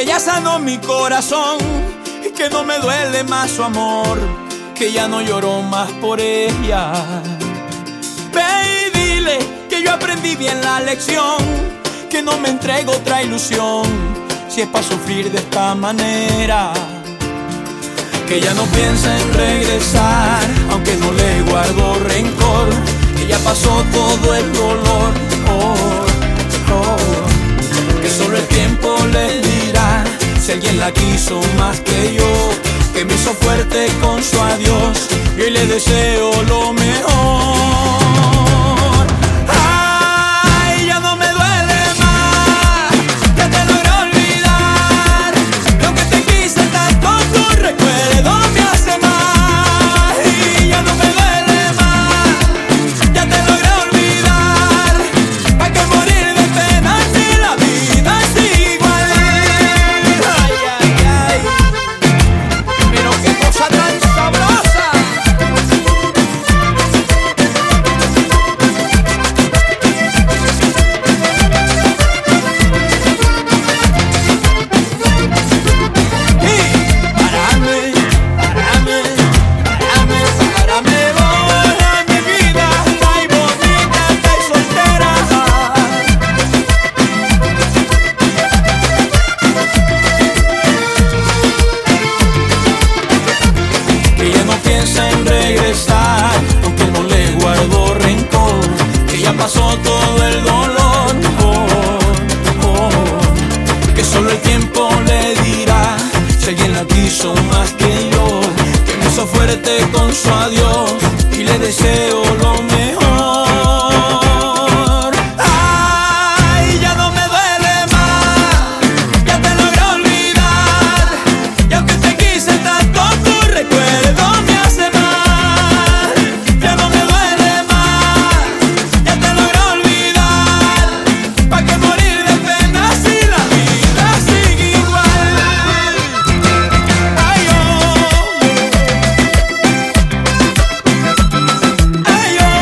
ya sanó mi corazón y que no me duele más su amor, que ya no lloro más por ella. Ve y dile que yo aprendí bien la lección, que no me entrego otra ilusión si es para sufrir de esta manera. Que ya no piensa en regresar, aunque no le guardo rencor, que ya pasó todo el dolor. Que solo el tiempo le dirá si alguien la quiso más que yo, que me hizo fuerte con su adiós y hoy le deseo lo mejor. Ay, ya no me duele más, ya te logré olvidar. Lo que te quise tanto, tu recuerdo me hace mal. Y ya no me duele más, ya te logré olvidar. ¿Para qué morir de pena si la vida es igual? Ay, ay, ay, pero qué cosa tan sabrosa. Pasó todo el dolor, que solo el tiempo le dirá si alguien la quiso más que yo, que me hizo fuerte con su adiós y le deseo lo mejor. Ay, ya no me duele más, ya te logré olvidar, y aunque te quise tanto, tu recuerdo me hace mal. Ya no me duele más, ya te logré olvidar. ¿Pa' qué morir de pena si la vida sigue igual? Ay, oh, ay, oh.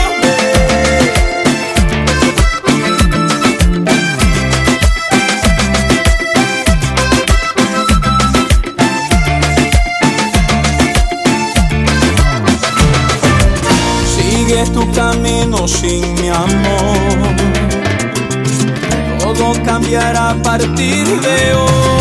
Sigues tu camino sin mi amor, todo cambiará a partir de hoy.